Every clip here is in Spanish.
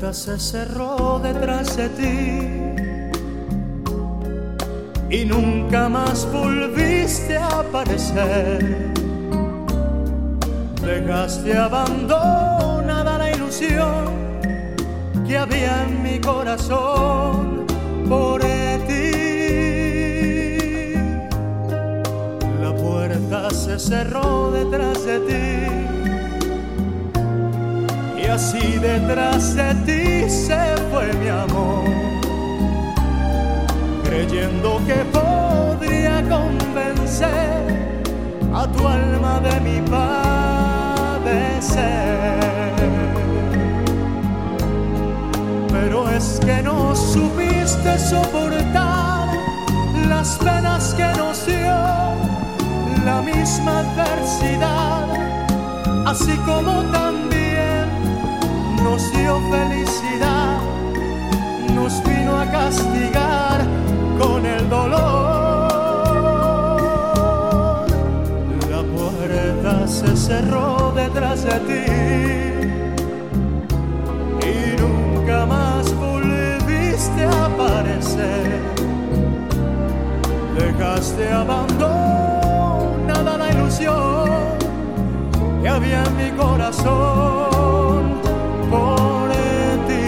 puerta se cerró detrás de ti y nunca más volviste a aparecer. Dejaste abandonada la ilusión que había en mi corazón por ti. La puerta se cerró detrás de ti y así detrás de ti se fue mi amor, creyendo que podría convencer a tu alma de mi padecer. Pero es que no supiste soportar las penas que nos dio la misma adversidad, así como también nos dio felicidad, nos vino a castigar con el dolor. La puerta se cerró detrás de ti y nunca más volviste a aparecer. Dejaste abandonada la ilusión que había en mi corazón por ti.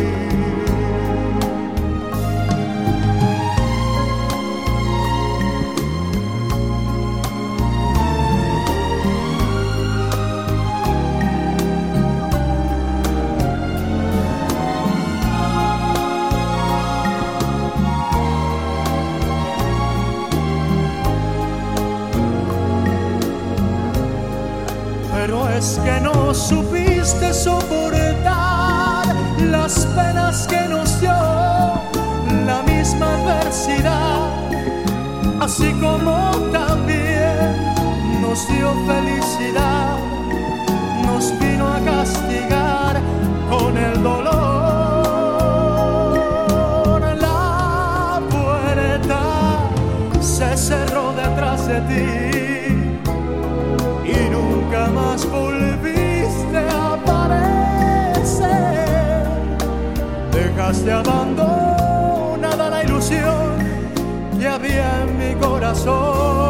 Pero es que no supiste soportar las penas que nos dio la misma adversidad, así como también nos dio felicidad, nos vino a castigar con el dolor. La puerta se cerró detrás de ti y nunca más volviste a aparecer. Dejaste abandonada la ilusión que había en mi corazón.